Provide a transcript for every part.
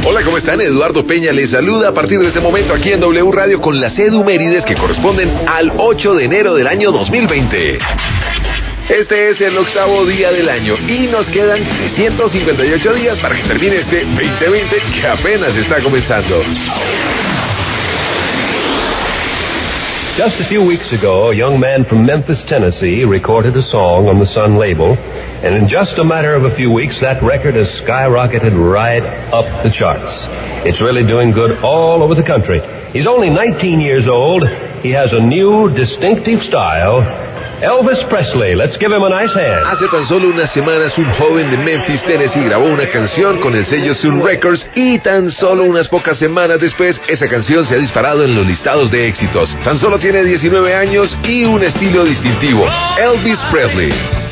Hola, ¿cómo están? Eduardo Peña les saluda a partir de este momento aquí en W Radio con las edumérides que corresponden al 8 de enero del año 2020. Este es el 8º día del año y nos quedan 358 días para que termine este 2020 que apenas está comenzando. Just a few weeks ago, a young man from Memphis, Tennessee, recorded a song on the Sun label, and in just a matter of a few weeks, that record has skyrocketed right up the charts. It's really doing good all over the country. He's only 19 years old. He has a new, distinctive style. Elvis Presley, let's give him a nice hand. Hace tan solo unas semanas, un joven de Memphis, Tennessee, grabó una canción con el sello Sun Records y tan solo unas pocas semanas después, esa canción se ha disparado en los listados de éxitos. Tan solo tiene 19 años y un estilo distintivo, Elvis Presley.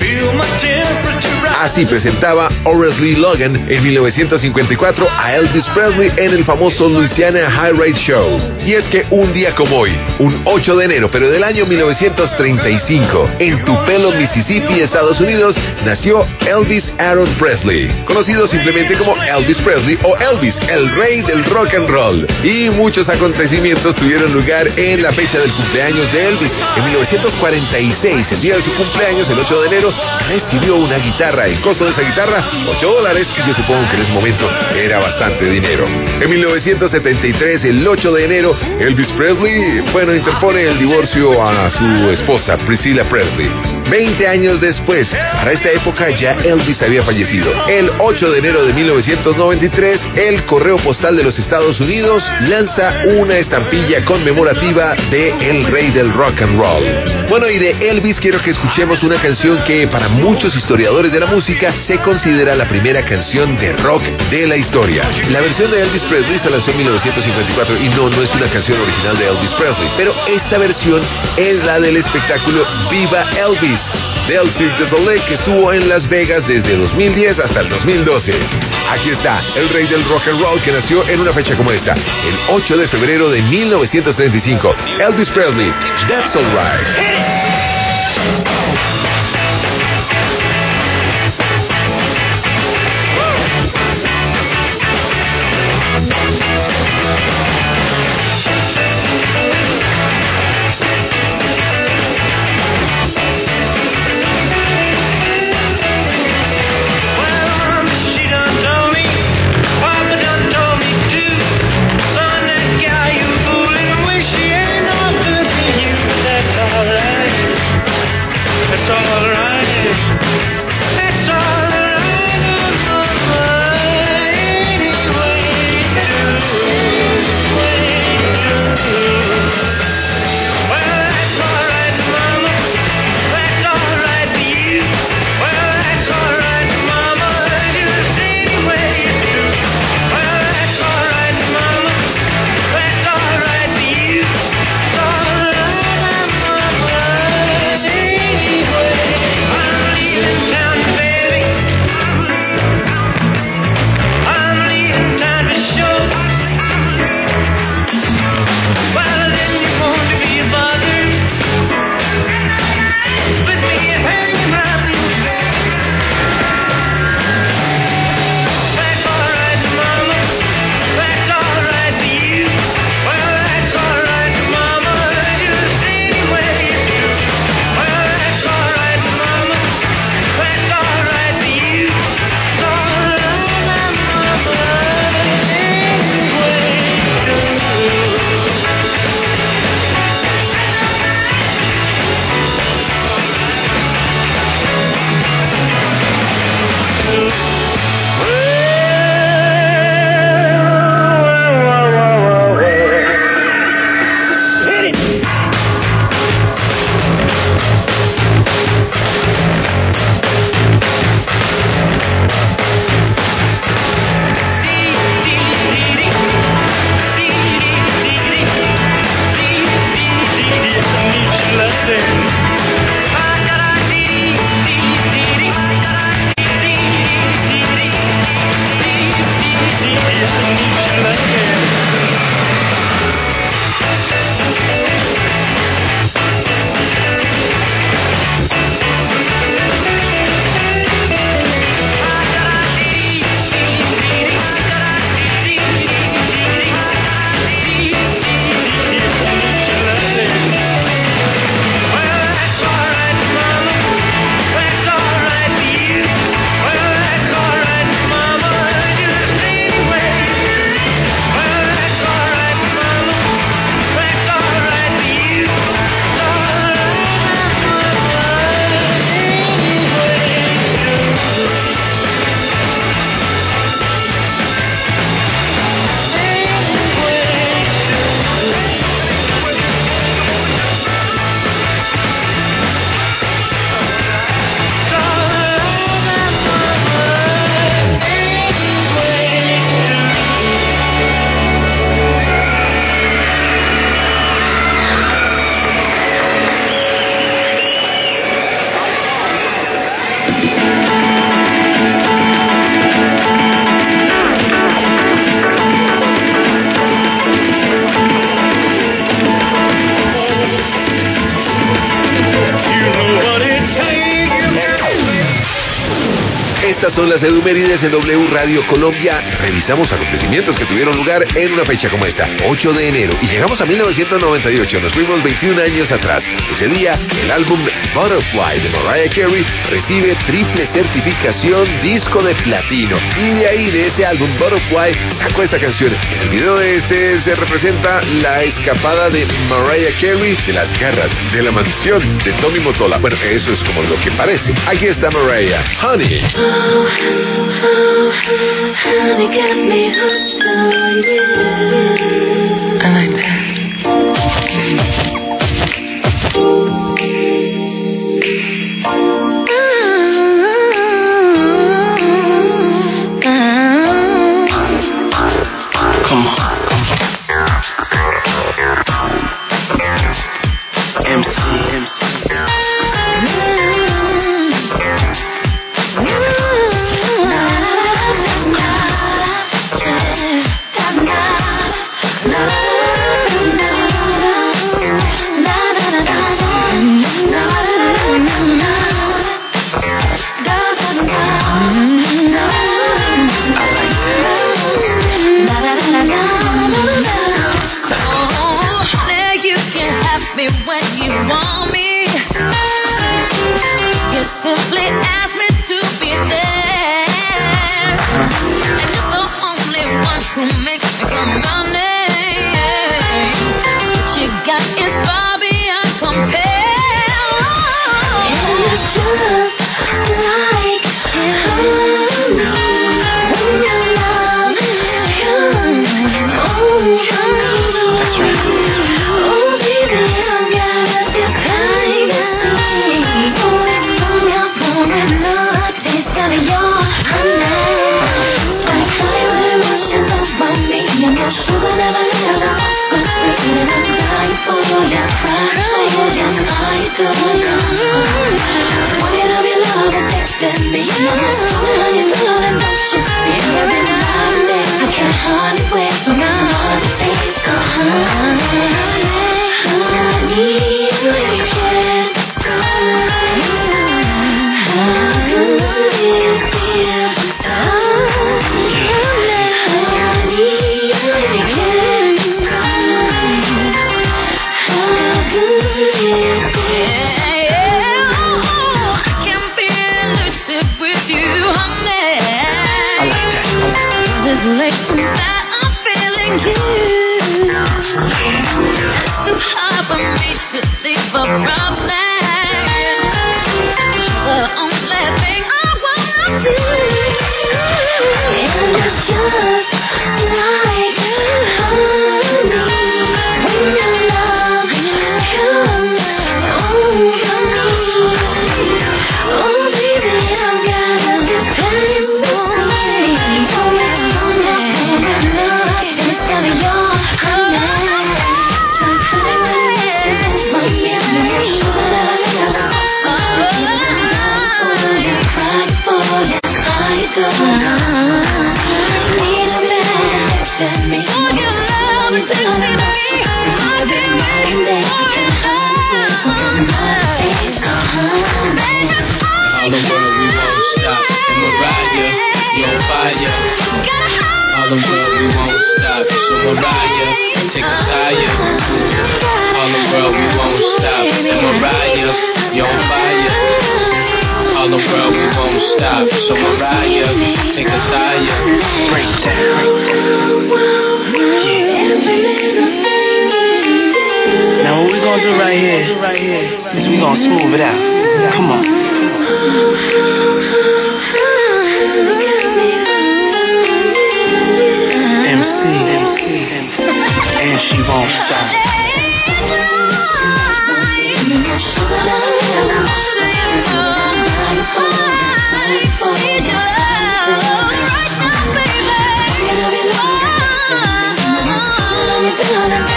Así presentaba Horace Lee Logan en 1954 a Elvis Presley en el famoso Louisiana High Rate Show. Y es que un día como hoy, un 8 de enero, pero del año 1935, en Tupelo, Mississippi, Estados Unidos, nació Elvis Aaron Presley, conocido simplemente como Elvis Presley o Elvis, el rey del rock and roll. Y muchos acontecimientos tuvieron lugar en la fecha del cumpleaños de Elvis. En 1946, el día de su cumpleaños, el 8 de enero, recibió una guitarra. El costo de esa guitarra, $8, y yo supongo que en ese momento era bastante dinero. En 1973, el 8 de enero, Elvis Presley, interpone el divorcio a su esposa, Priscilla Presley. 20 años después, para esta época ya Elvis había fallecido. El 8 de enero de 1993, el Correo Postal de los Estados Unidos lanza una estampilla conmemorativa de el rey del rock and roll. Bueno, y de Elvis quiero que escuchemos una canción que para muchos historiadores de la música se considera la primera canción de rock de la historia. La versión de Elvis Presley se lanzó en 1954 y no es una canción original de Elvis Presley, pero esta versión es la del espectáculo Viva Elvis del Cirque du Soleil, que estuvo en Las Vegas desde 2010 hasta el 2012. Aquí está el rey del rock and roll que nació en una fecha como esta, el 8 de febrero de 1935. Elvis Presley, That's Alright. Alright. Estas son las Edumérides en W Radio Colombia. Revisamos acontecimientos que tuvieron lugar en una fecha como esta, 8 de enero. Y llegamos a 1998, nos fuimos 21 años atrás. Ese día, el álbum Butterfly de Mariah Carey recibe triple certificación disco de platino. Y de ahí, de ese álbum Butterfly, sacó esta canción. En el video de este se representa la escapada de Mariah Carey de las garras de la mansión de Tommy Mottola. Bueno, eso es como lo que parece. Aquí está Mariah, Honey. Honey got me hooked on you. I like that. Come on. MC.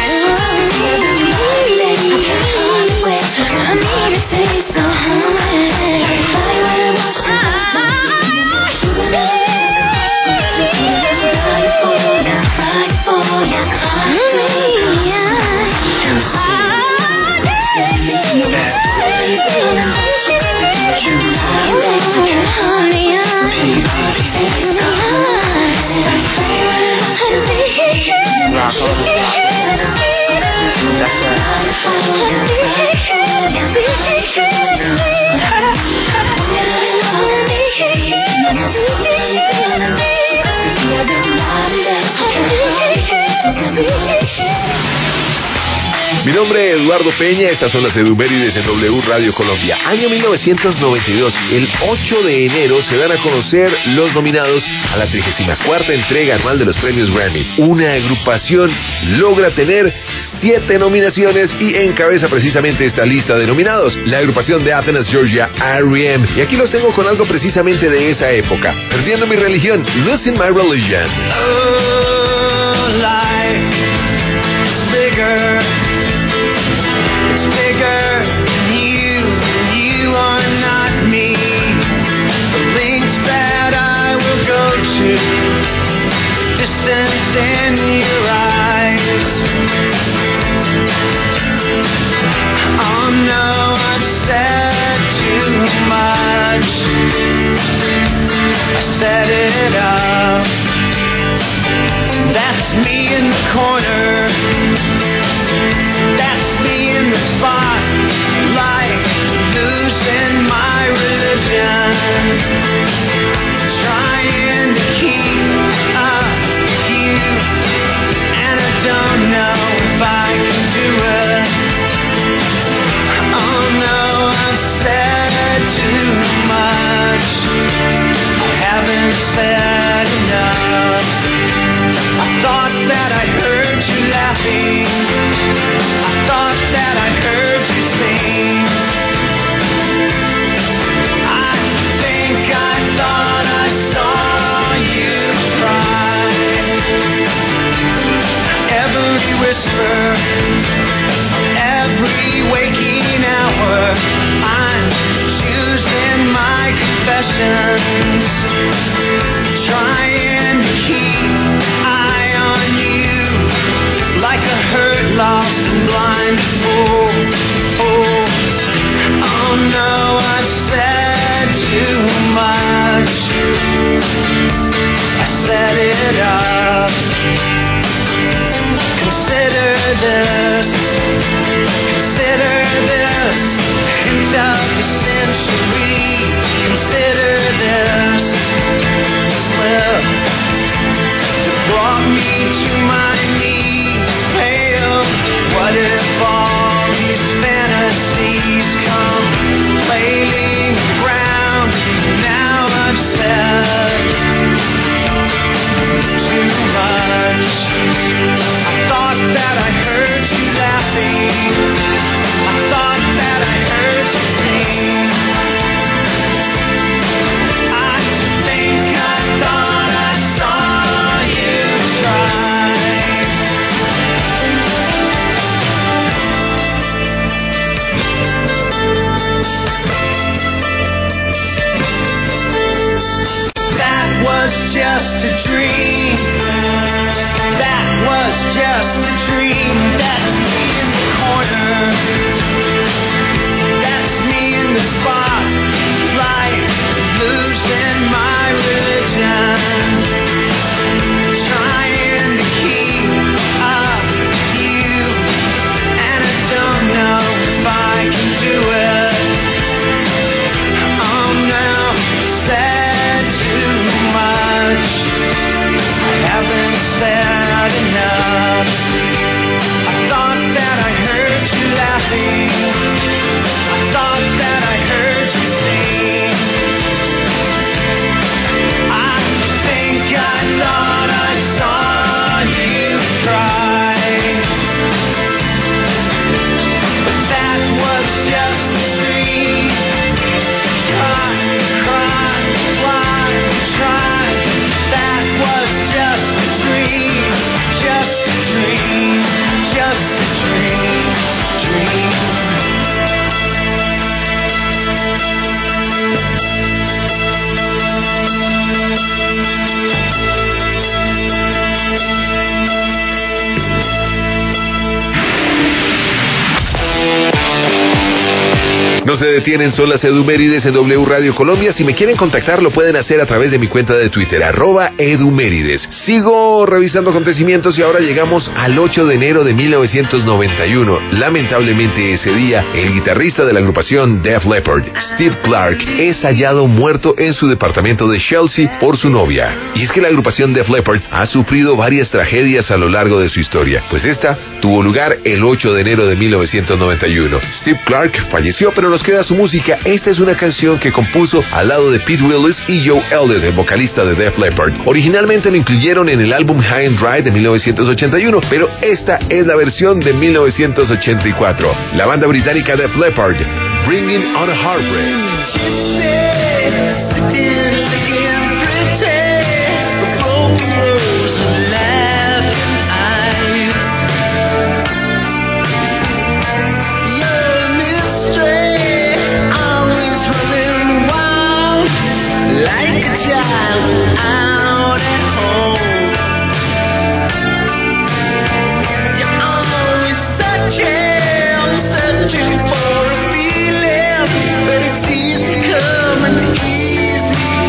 I need to taste so hungry. nombre es Eduardo Peña, estas son las Edumérides en W Radio Colombia. Año 1992, el 8 de enero se dan a conocer los nominados a la 34ª entrega anual de los premios Grammy. Una agrupación logra tener 7 nominaciones y encabeza precisamente esta lista de nominados, la agrupación de Athens, Georgia, R.E.M. Y aquí los tengo con algo precisamente de esa época. Perdiendo mi religión, Losing My Religion. Oh, life is bigger. It's bigger than you are not me. The links that I will go to, distance in your eyes. Oh no, I've said too much. I set it up. No se detienen, son las Edumérides en W Radio Colombia. Si me quieren contactar, lo pueden hacer a través de mi cuenta de Twitter, @Edumérides. Sigo revisando acontecimientos y ahora llegamos al 8 de enero de 1991. Lamentablemente ese día, el guitarrista de la agrupación Def Leppard, Steve Clark, es hallado muerto en su departamento de Chelsea por su novia. Y es que la agrupación Def Leppard ha sufrido varias tragedias a lo largo de su historia, pues esta tuvo lugar el 8 de enero de 1991. Steve Clark falleció, pero nos queda su música. Esta es una canción que compuso al lado de Pete Willis y Joe Elliott, el vocalista de Def Leppard. Originalmente lo incluyeron en el álbum High and Dry de 1981, pero esta es la versión de 1984. La banda británica Def Leppard, Bringing on a Heartbreak. Searching for a feeling, but it's easy come and easy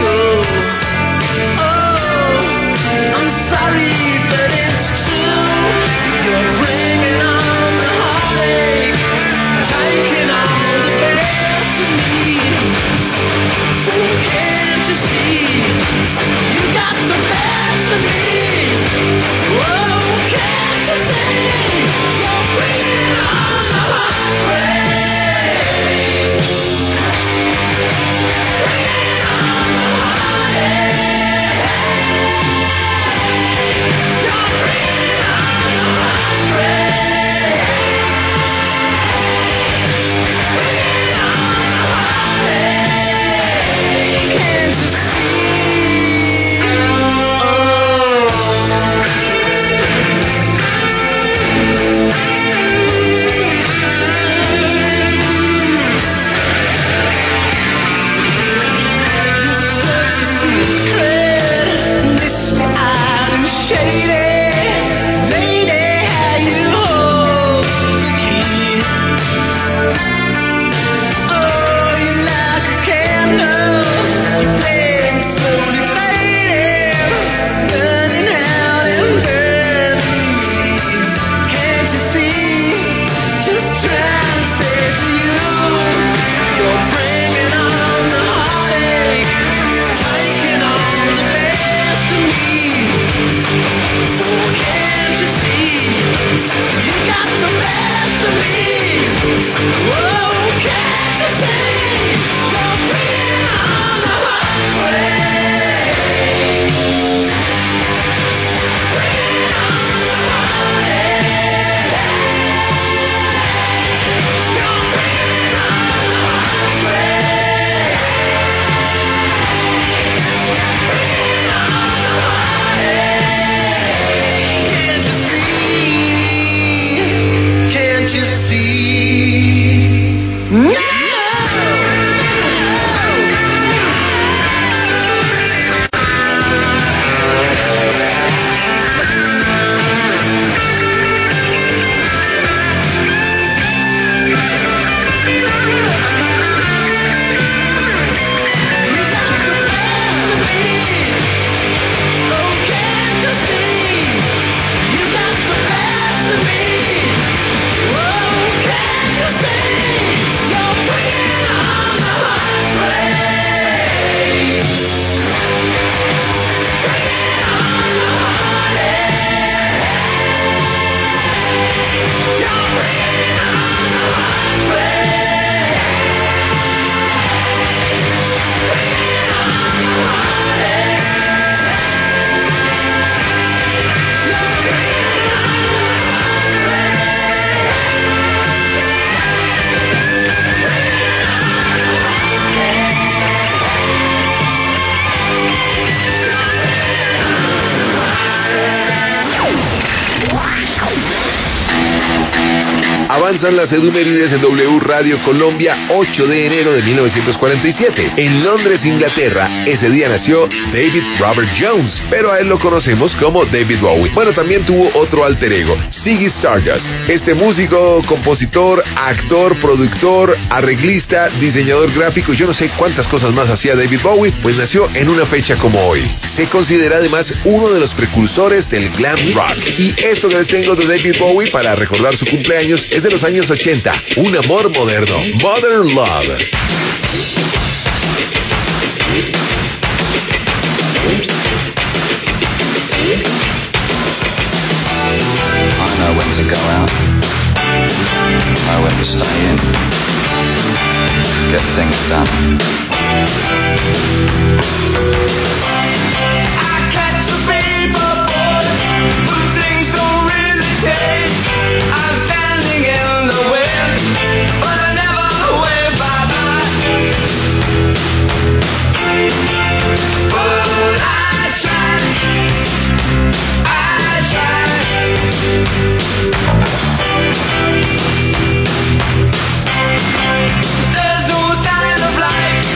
avanzan las efemérides en W Radio Colombia, 8 de enero de 1947. En Londres, Inglaterra, ese día nació David Robert Jones, pero a él lo conocemos como David Bowie. Bueno, también tuvo otro alter ego, Ziggy Stardust. Este músico, compositor, actor, productor, arreglista, diseñador gráfico, yo no sé cuántas cosas más hacía David Bowie, pues nació en una fecha como hoy. Se considera además uno de los precursores del glam rock. Y esto que les tengo de David Bowie para recordar su cumpleaños es de los años 80. Un amor moderno. Modern Love. I know when to go out. I know when to stay in. Get things done. I catch a fever, boy, when things don't really change. I'm standing in the wind, but I never wave bye-bye. But I try. There's no sign of life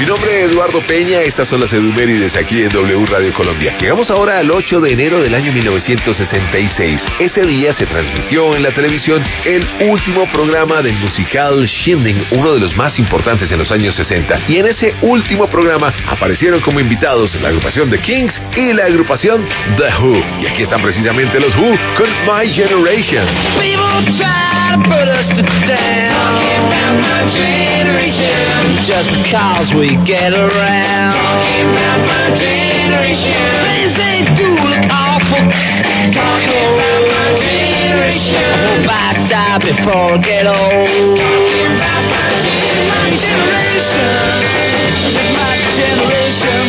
nombre es Eduardo Peña, estas son las Edumérides aquí en W Radio Colombia. Llegamos ahora al 8 de enero del año 1966. Ese día se transmitió en la televisión el último programa del musical Shindig, uno de los más importantes en los años 60. Y en ese último programa aparecieron como invitados la agrupación The Kings y la agrupación The Who. Y aquí están precisamente los Who con My Generation. People try to put us to down. Talking about my generation. Just because we get around. Talking about my generation. Things they do look awful. Talking about my generation. I hope I die before I get old. Talking about my generation. This is my generation,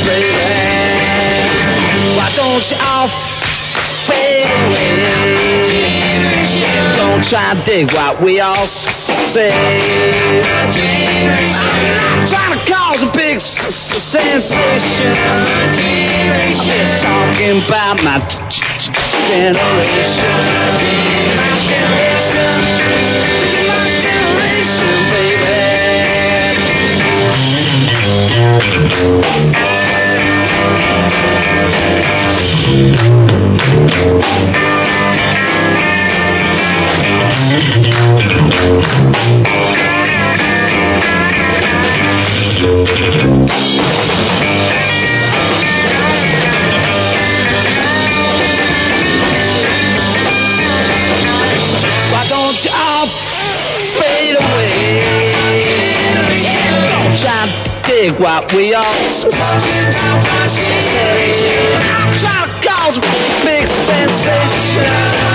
baby. Why don't you all fade away? Don't try and dig what we all say. I'm trying to cause a big sensation. I'm just talking about my generation. My generation. My generation, why don't you all fade away? Don't try to dig what we all say. I'm trying to cause a big sensation.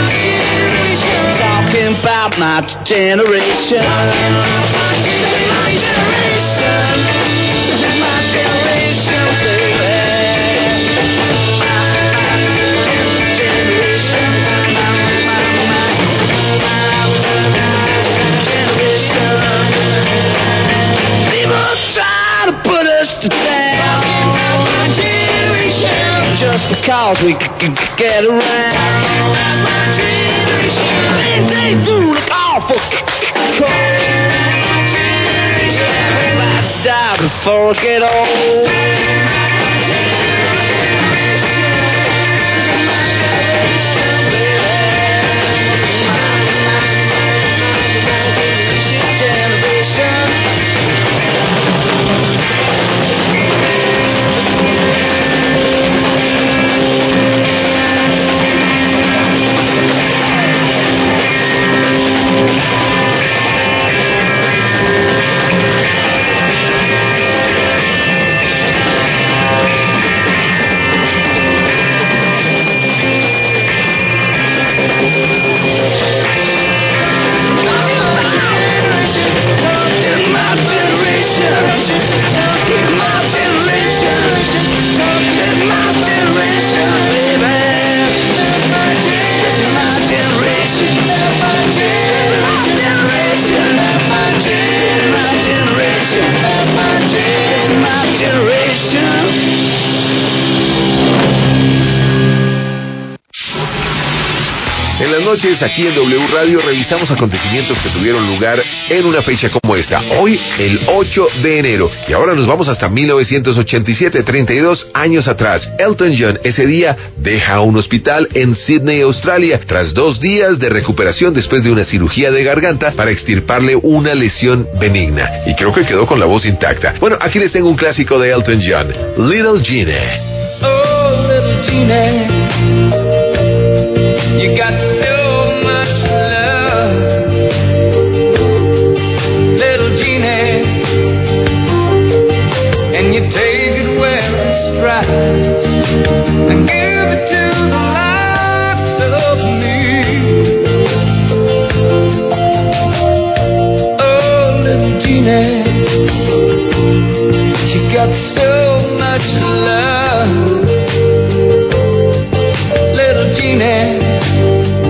Talking about my generation. My generation. This is my generation, baby. My generation. People try to put us down. Just because we get around. Things they do look awful cold. I die before I get old. En las noches, aquí en W Radio, revisamos acontecimientos que tuvieron lugar en una fecha como esta. Hoy, el 8 de enero. Y ahora nos vamos hasta 1987, 32 años atrás. Elton John ese día deja un hospital en Sydney, Australia, tras 2 días de recuperación después de una cirugía de garganta para extirparle una lesión benigna. Y creo que quedó con la voz intacta. Bueno, aquí les tengo un clásico de Elton John, Little Jeannie. Oh, little Jeannie, you got so much love. Little Jeannie, and you take it where it's right and give it to the likes of me. Oh, little Jeannie, you got so much love. Little Jeannie,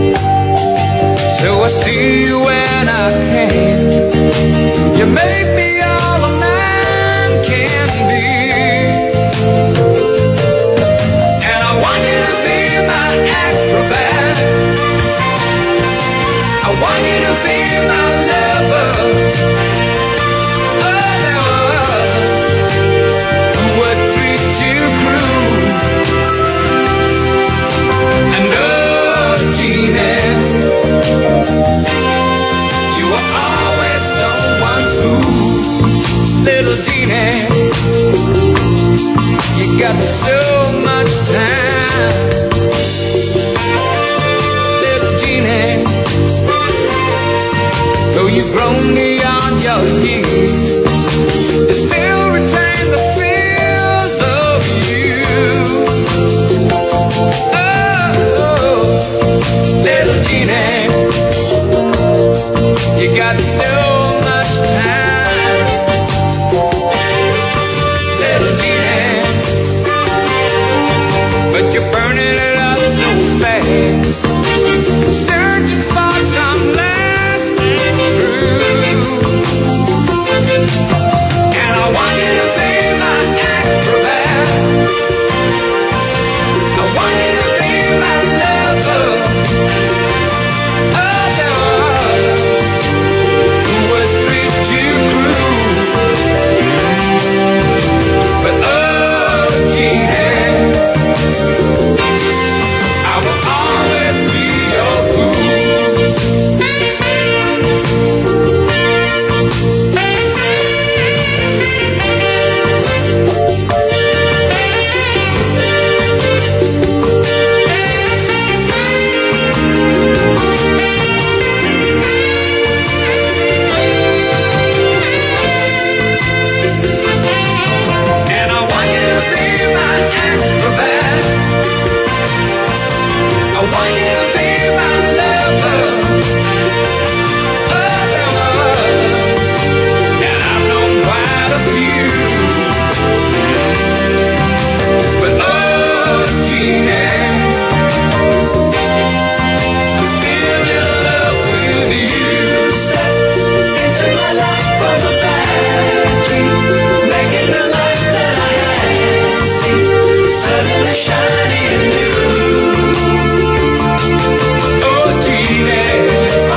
Jeannie, you got so much time. Little Jeannie, though you've grown beyond your years, you still retain the feels of you. Oh, little Jeannie, you got so much time. Little Jeannie, but you're burning it up so fast, searching for some lasting truth. And I want you to be my acrobat, I want you to be my lover, who would treat you cruel. But oh, Jeannie, I will always be your fool. And I want you to be my acrobat, I want you to be my lover, and I've known quite a few. But oh, Jeannie, I'm still in love with you. Step into my life from a bad dream, making the life that I had seen suddenly shiny and new. Oh, Jeannie,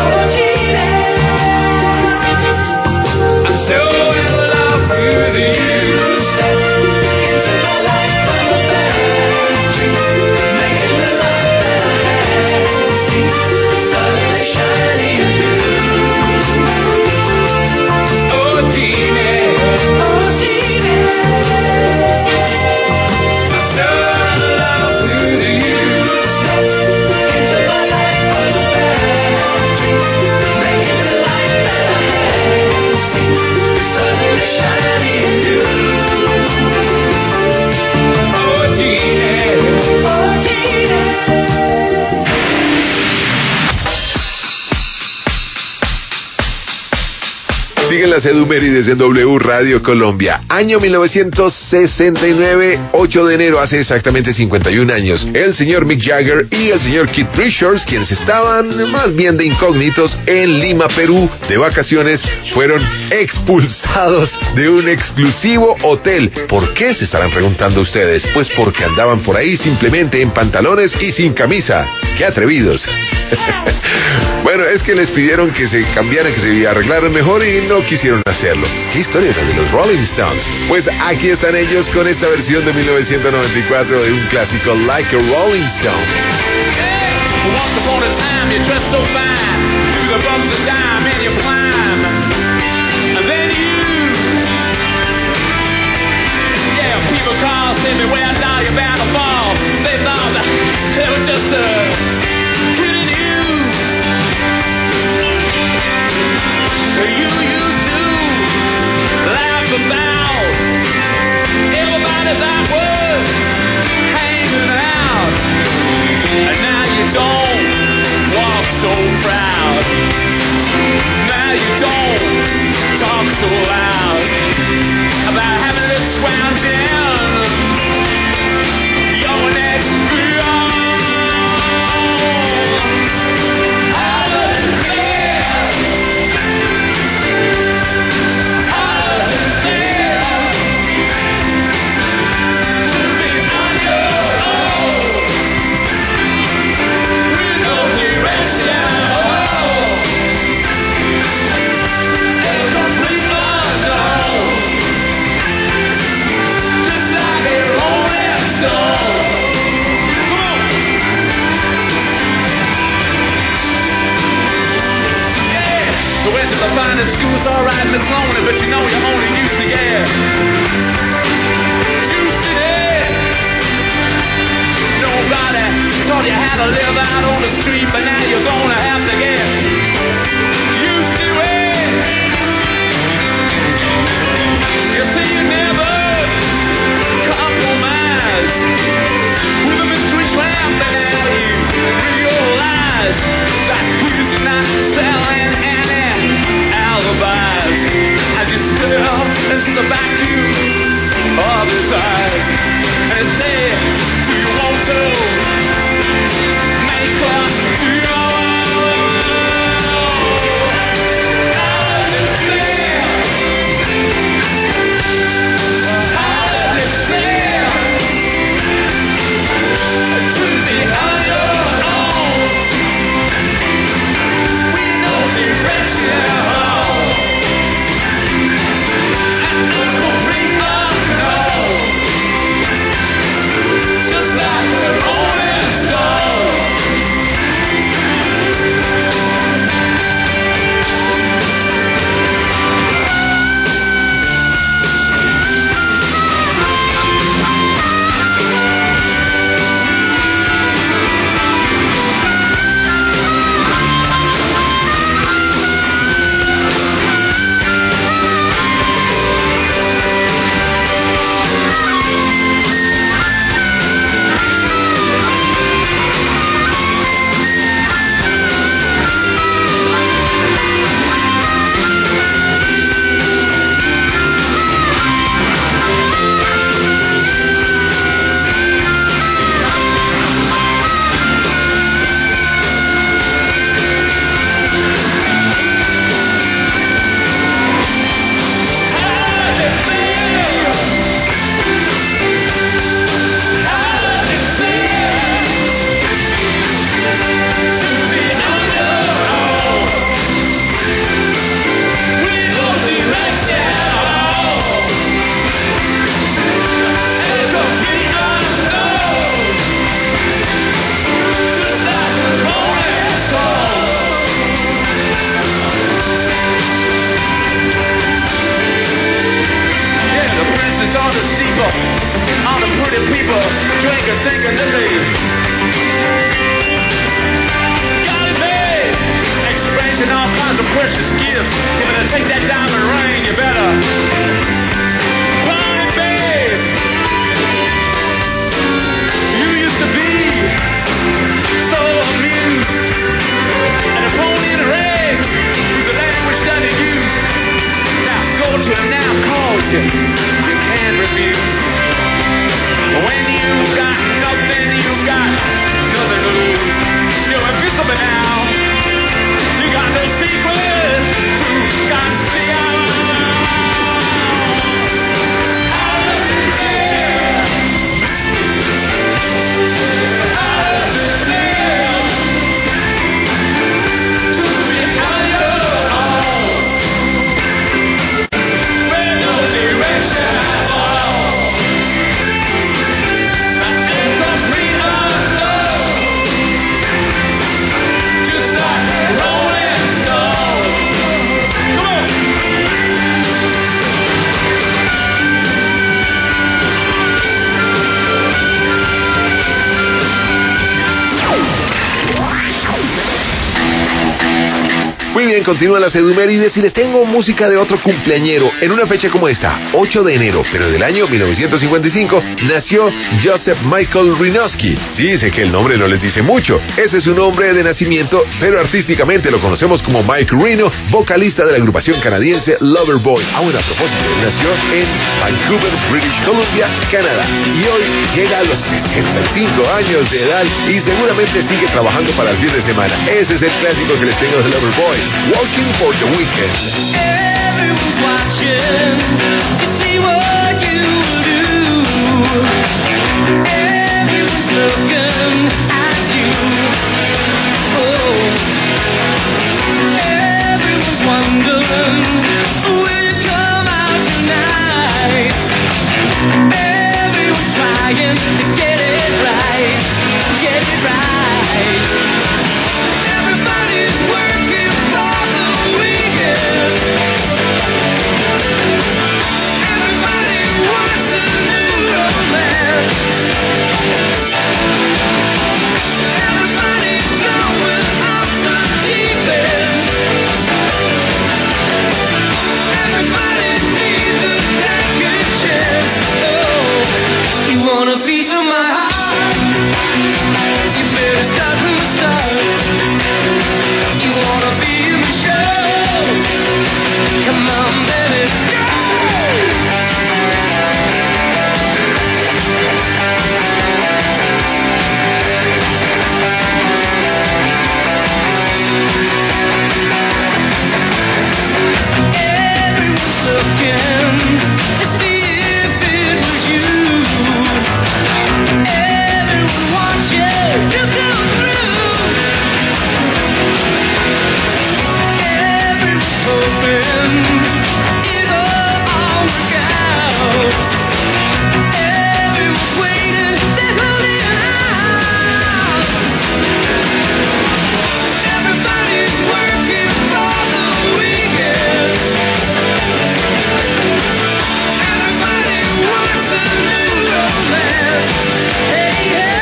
I'm so in love with you. Step into my life from a bad dream, making the life that I had seen suddenly shiny and new. Oh, Jeannie, I'm so in love with you. Step into my life from a bad dream, making the life that I had seen suddenly shiny and new. Oh, Jeannie, Siguen las Edumérides en W Radio Colombia. Año 1969, 8 de enero, hace exactamente 51 años. El señor Mick Jagger y el señor Keith Richards, quienes estaban más bien de incógnitos en Lima, Perú, de vacaciones, fueron expulsados de un exclusivo hotel. ¿Por qué, se estarán preguntando ustedes? Pues porque andaban por ahí simplemente en pantalones y sin camisa. ¡Qué atrevidos! Bueno, es que les pidieron que se cambiaran, que se arreglaran mejor y no quisieron hacerlo. ¿Qué historia era de los Rolling Stones? Pues aquí están ellos con esta versión de 1994 de un clásico, Like a Rolling Stone. Once upon a time you dressed so fine, through the bumps of time and you climb, and then people call, say me where I die, you're bound to fall. They thought that they were just kidding you. You used to laugh about everybody that was hanging out, and now you don't walk so proud. bien, continúa las Edumérides y les tengo música de otro cumpleañero. En una fecha como esta, 8 de enero, pero del año 1955, nació Joseph Michael Rinowski. Sí, sé que el nombre no les dice mucho. Ese es su nombre de nacimiento, pero artísticamente lo conocemos como Mike Reno, vocalista de la agrupación canadiense Loverboy. Ahora, a propósito, nació en Vancouver, British Columbia, Canadá. Y hoy llega a los 65 años de edad y seguramente sigue trabajando para el fin de semana. Ese es el clásico que les tengo de Loverboy, Walking for the Weekend. Everyone's watching to see what you do. Everyone's looking at you. Oh, everyone's wondering, will you come out tonight? Everyone's trying to get it right, get it right. Everybody's working for the weekend. Everybody wants a new romance. Everybody's going off the deep end. Everybody needs a second chance. Oh, you want a piece of my heart? You better start from the start. You wanna be in the show? Come on, baby, let's go. Everyone's looking to see if it was you. Everyone wants you to come through. Everyone's hoping it'll all work out. Everyone's waiting, they're holding out. Everybody's working for the weekend. Everybody wants a new romance. Hey,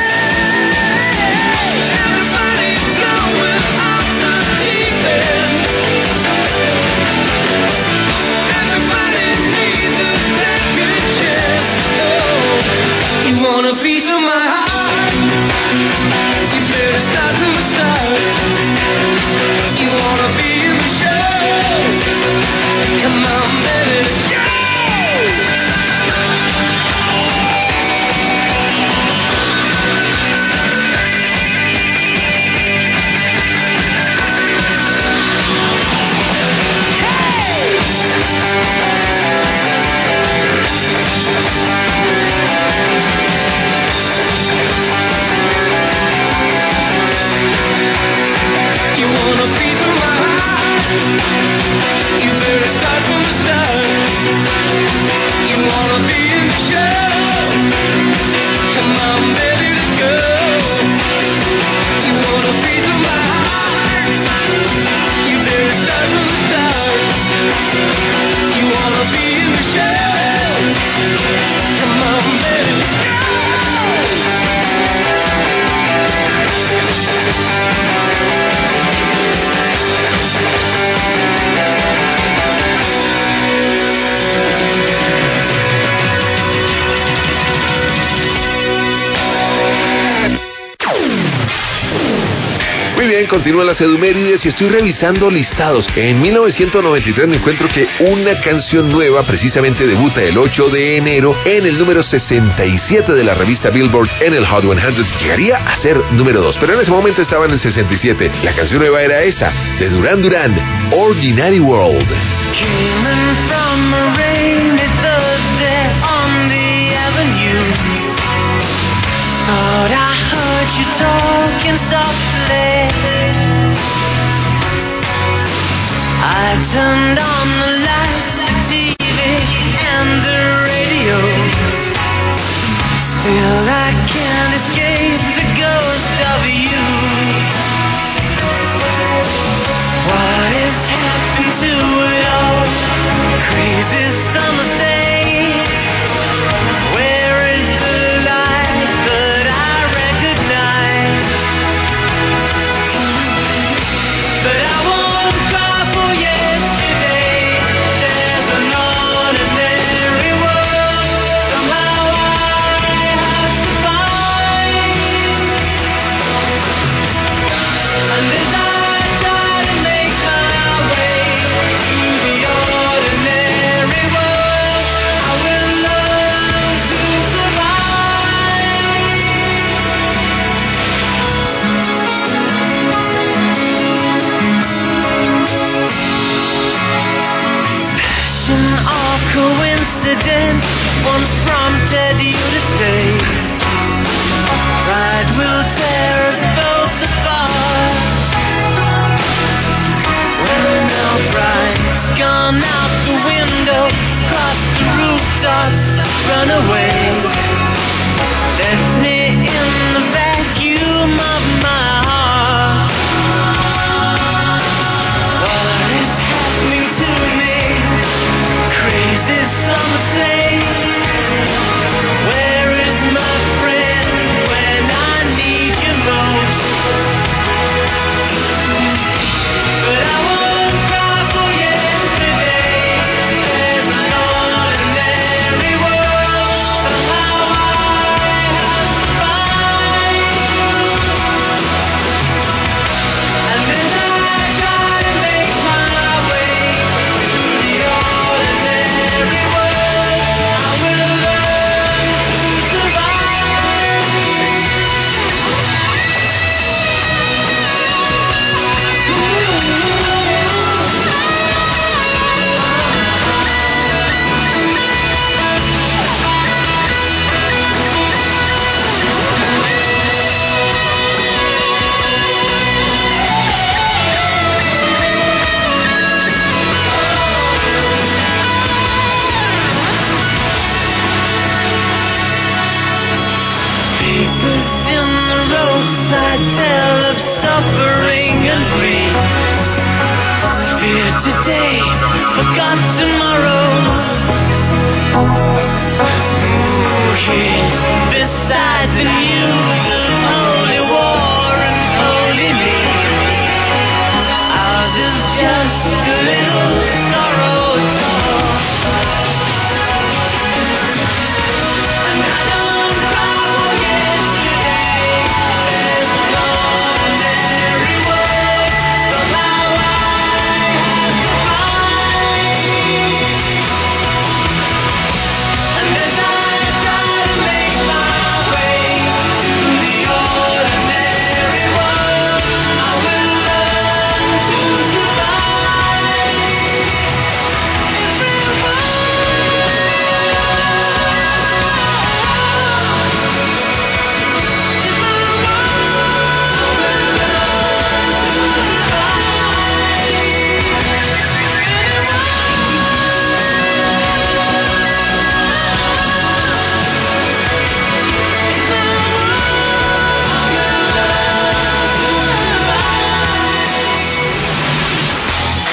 hey, everybody's going off the deep end. Everybody needs a second chance. Oh, you want a piece of my heart? You better start from the start. You wanna be in the show? Come on, baby, let's go. You want a piece of my heart? You better start from the start. You wanna be in the show? Come on, baby, let's go. You want a piece of my heart? You better start from the start. You wanna be in the show? Come on, baby, let's go. Muy bien, continúan las Edumérides y estoy revisando listados. En 1993 me encuentro que una canción nueva precisamente debuta el 8 de enero en el número 67 de la revista Billboard en el Hot 100. Llegaría a ser número 2, pero en ese momento estaba en el 67. La canción nueva era esta, de Duran Duran, Ordinary World. Came in from a rainy Thursday on the avenue. Thought I heard you talking softly. I turned on the lights, the TV, and the radio. Still I can't escape the ghost of you. What has happened to it all? Crazy summer thing. Where is the light that I recognize? But I won't cry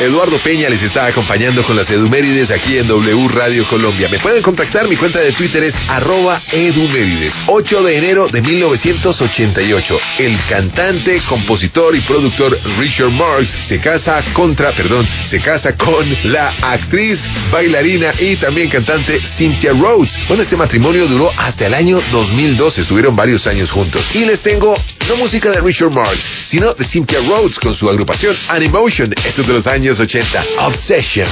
Eduardo Peña les está acompañando con las Edumérides aquí en W Radio Colombia. Me pueden contactar, mi cuenta de Twitter es @Edumérides. 8 de enero de 1988. El cantante, compositor y productor Richard Marx se casa con la actriz, bailarina y también cantante Cynthia Rhodes. Bueno, este matrimonio duró hasta el año 2012, estuvieron varios años juntos. Y les tengo no música de Richard Marx, sino de Cynthia Rhodes con su agrupación Animotion, esto es de los años 80, Obsession.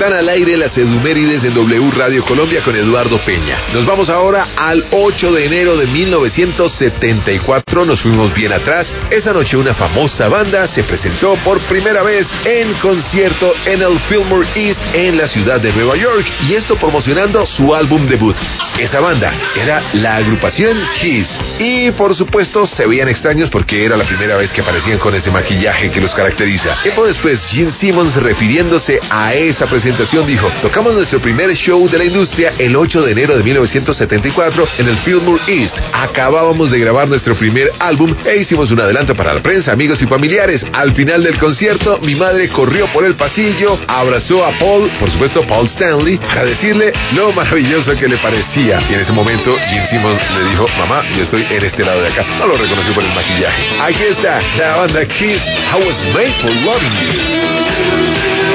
Están al aire las Edumérides en W Radio Colombia con Eduardo Peña. Nos vamos ahora al 8 de enero de 1974. Nos fuimos bien atrás. Esa noche una famosa banda se presentó por primera vez en concierto en el Fillmore East en la ciudad de Nueva York, y esto promocionando su álbum debut. Esa banda era la agrupación Kiss, y por supuesto se veían extraños porque era la primera vez que aparecían con ese maquillaje que los caracteriza. Tiempo después, Gene Simmons, refiriéndose a esa presentación, dijo: tocamos nuestro primer show de la industria el 8 de enero de 1974 en el Fillmore East. Acabábamos de grabar nuestro primer álbum e hicimos un adelanto para la prensa, amigos y familiares. Al final del concierto, mi madre corrió por el pasillo, abrazó a Paul, por supuesto Paul Stanley, para decirle lo maravilloso que le parecía. Y en ese momento Gene Simmons le dijo: mamá, yo estoy en este lado de acá. No lo reconoció por el maquillaje. Aquí está la banda Kiss, I Was Made for Loving You.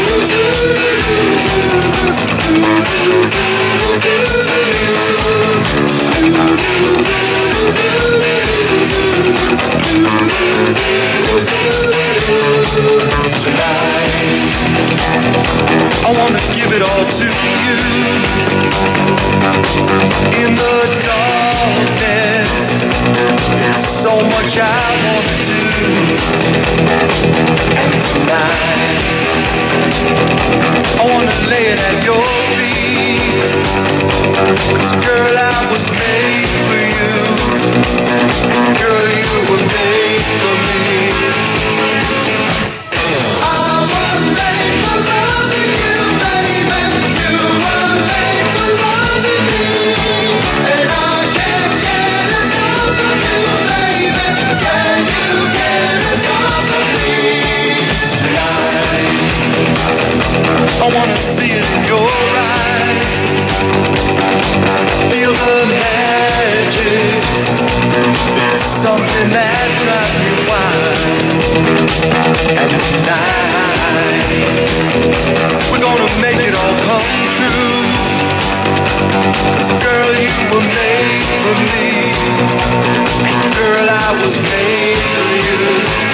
I wanna give it all to you. In the darkness, there's so much I wanna do. And tonight, I wanna lay it at your feet. 'Cause girl, I was made for you. And girl, you were made for me. I wanna see it in your eyes, feel the magic. There's something that drives me wild. And tonight, we're gonna make it all come true. 'Cause girl, you were made for me. And girl, I was made for you.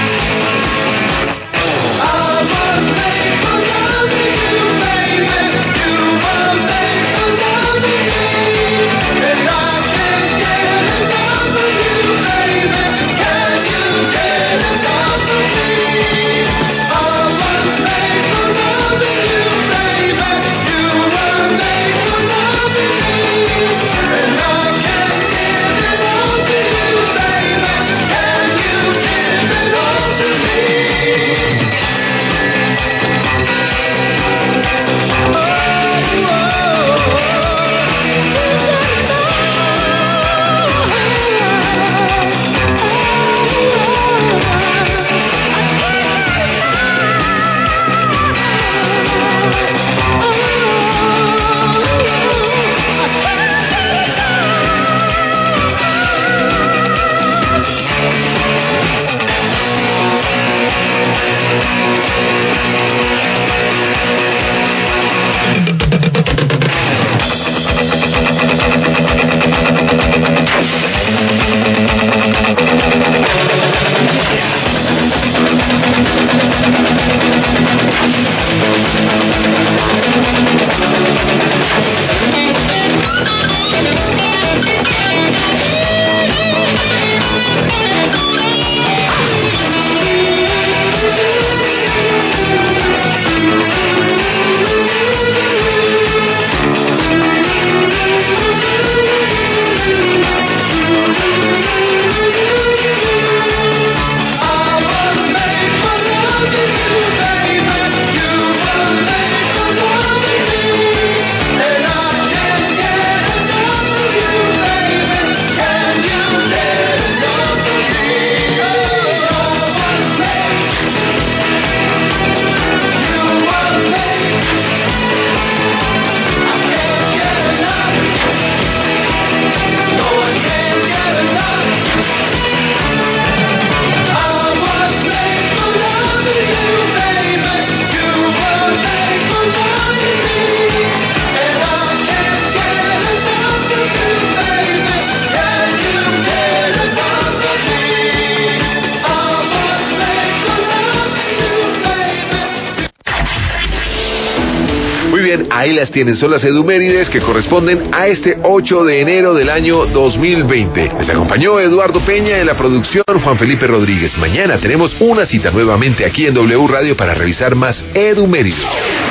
Ahí las tienen, son las edumérides que corresponden a este 8 de enero del año 2020. Les acompañó Eduardo Peña, en la producción Juan Felipe Rodríguez. Mañana tenemos una cita nuevamente aquí en W Radio para revisar más edumérides.